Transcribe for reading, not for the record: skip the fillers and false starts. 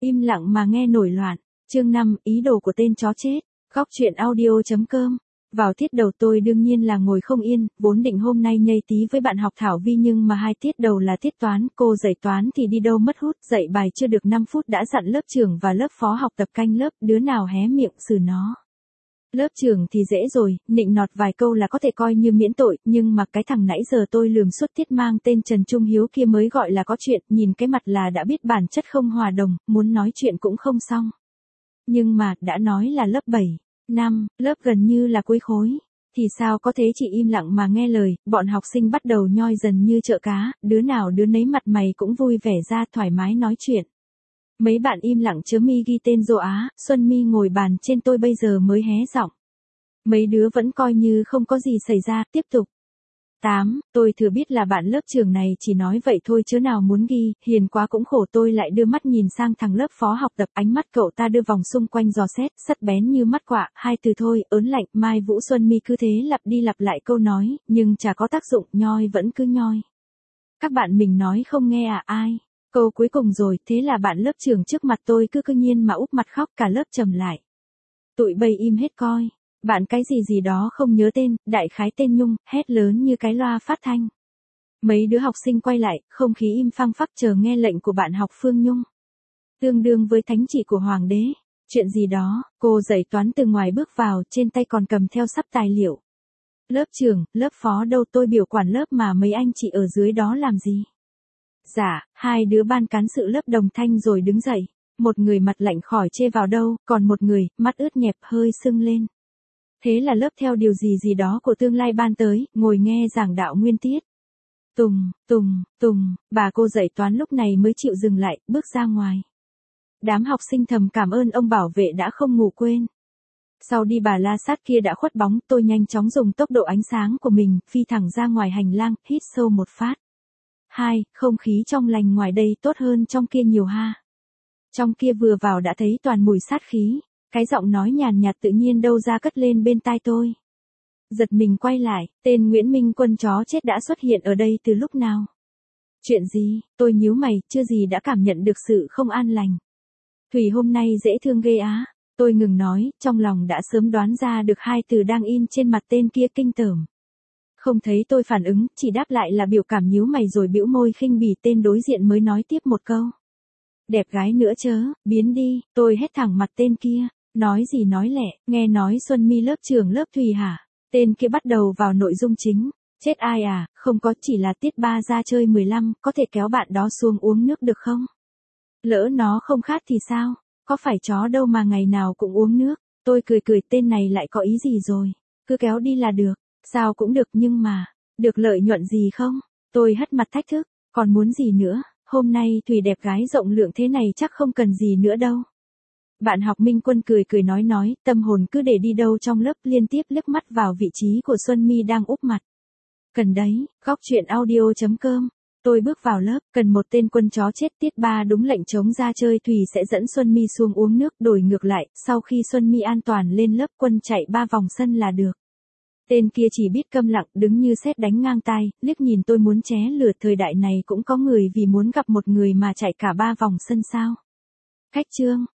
Im lặng mà nghe nổi loạn. Chương 5, ý đồ của tên chó chết. Góc truyện audio.com. Vào tiết đầu tôi đương nhiên là ngồi không yên, vốn định hôm nay nhây tí với bạn học Thảo Vi nhưng mà hai tiết đầu là tiết toán, cô dạy toán thì đi đâu mất hút, dạy bài chưa được 5 phút đã dặn lớp trưởng và lớp phó học tập canh lớp, đứa nào hé miệng xử nó. Lớp trưởng thì dễ rồi, nịnh nọt vài câu là có thể coi như miễn tội, nhưng mà cái thằng nãy giờ tôi lườm suốt tiết mang tên Trần Trung Hiếu kia mới gọi là có chuyện, nhìn cái mặt là đã biết bản chất không hòa đồng, muốn nói chuyện cũng không xong. Nhưng mà, đã nói là lớp 7, 5, lớp gần như là cuối khối, thì sao có thế chỉ im lặng mà nghe lời, bọn học sinh bắt đầu nhoi dần như chợ cá, đứa nào đứa nấy mặt mày cũng vui vẻ ra thoải mái nói chuyện. Mấy bạn im lặng chớ mi ghi tên Dô Á, Xuân Mi ngồi bàn trên tôi bây giờ mới hé giọng. Mấy đứa vẫn coi như không có gì xảy ra, tiếp tục. 8, tôi thừa biết là bạn lớp trường này chỉ nói vậy thôi chứ nào muốn ghi, hiền quá cũng khổ tôi lại đưa mắt nhìn sang thằng lớp phó học tập, ánh mắt cậu ta đưa vòng xung quanh dò xét, sắc bén như mắt quạ, hai từ thôi, ớn lạnh, Mai Vũ Xuân Mi cứ thế lặp đi lặp lại câu nói, nhưng chả có tác dụng, nhoi vẫn cứ nhoi. Các bạn mình nói không nghe à ai? Câu cuối cùng rồi, thế là bạn lớp trưởng trước mặt tôi cứ nhiên mà úp mặt khóc cả lớp trầm lại. Tụi bay im hết coi. Bạn cái gì đó không nhớ tên, đại khái tên Nhung, hét lớn như cái loa phát thanh. Mấy đứa học sinh quay lại, không khí im phăng phắc chờ nghe lệnh của bạn học Phương Nhung. Tương đương với thánh chỉ của Hoàng đế. Chuyện gì đó, cô dạy toán từ ngoài bước vào, trên tay còn cầm theo sắp tài liệu. Lớp trưởng, lớp phó đâu tôi biểu quản lớp mà mấy anh chị ở dưới đó làm gì? Dạ, hai đứa ban cán sự lớp đồng thanh rồi đứng dậy. Một người mặt lạnh khỏi chê vào đâu, còn một người, mắt ướt nhẹp hơi sưng lên. Thế là lớp theo điều gì đó của tương lai ban tới, ngồi nghe giảng đạo nguyên tiết. Tùng, bà cô dạy toán lúc này mới chịu dừng lại, bước ra ngoài. Đám học sinh thầm cảm ơn ông bảo vệ đã không ngủ quên. Sau đi bà la sát kia đã khuất bóng, tôi nhanh chóng dùng tốc độ ánh sáng của mình, phi thẳng ra ngoài hành lang, hít sâu một phát. 2, không khí trong lành ngoài đây tốt hơn trong kia nhiều ha. Trong kia vừa vào đã thấy toàn mùi sát khí. Cái giọng nói nhàn nhạt tự nhiên đâu ra cất lên bên tai tôi. Giật mình quay lại, tên Nguyễn Minh Quân chó chết đã xuất hiện ở đây từ lúc nào? Chuyện gì? Tôi nhíu mày, chưa gì đã cảm nhận được sự không an lành. Thủy hôm nay dễ thương ghê á. Tôi ngừng nói, trong lòng đã sớm đoán ra được hai từ đang in trên mặt tên kia kinh tởm. Không thấy tôi phản ứng, chỉ đáp lại là biểu cảm nhíu mày rồi bĩu môi khinh bỉ tên đối diện mới nói tiếp một câu. Đẹp gái nữa chớ, biến đi, tôi hét thẳng mặt tên kia. Nói gì nói lẹ, nghe nói Xuân Mi lớp trưởng lớp Thùy hả? Tên kia bắt đầu vào nội dung chính. Chết ai à, không có chỉ là tiết 3 ra chơi 15, có thể kéo bạn đó xuống uống nước được không? Lỡ nó không khát thì sao? Có phải chó đâu mà ngày nào cũng uống nước. Tôi cười tên này lại có ý gì rồi? Cứ kéo đi là được, sao cũng được nhưng mà, được lợi nhuận gì không? Tôi hất mặt thách thức, còn muốn gì nữa? Hôm nay Thùy đẹp gái rộng lượng thế này chắc không cần gì nữa đâu. Bạn học Minh Quân cười nói, tâm hồn cứ để đi đâu trong lớp liên tiếp liếc mắt vào vị trí của Xuân Mi đang úp mặt. Cần đấy, góc truyện audio.com. Tôi bước vào lớp, cần một tên quân chó chết tiết 3 đúng lệnh chống ra chơi Thùy sẽ dẫn Xuân Mi xuống uống nước đổi ngược lại, sau khi Xuân Mi an toàn lên lớp quân chạy 3 vòng sân là được. Tên kia chỉ biết câm lặng đứng như sét đánh ngang tai, liếc nhìn tôi muốn ché lửa thời đại này cũng có người vì muốn gặp một người mà chạy cả 3 vòng sân sao. Cách chương.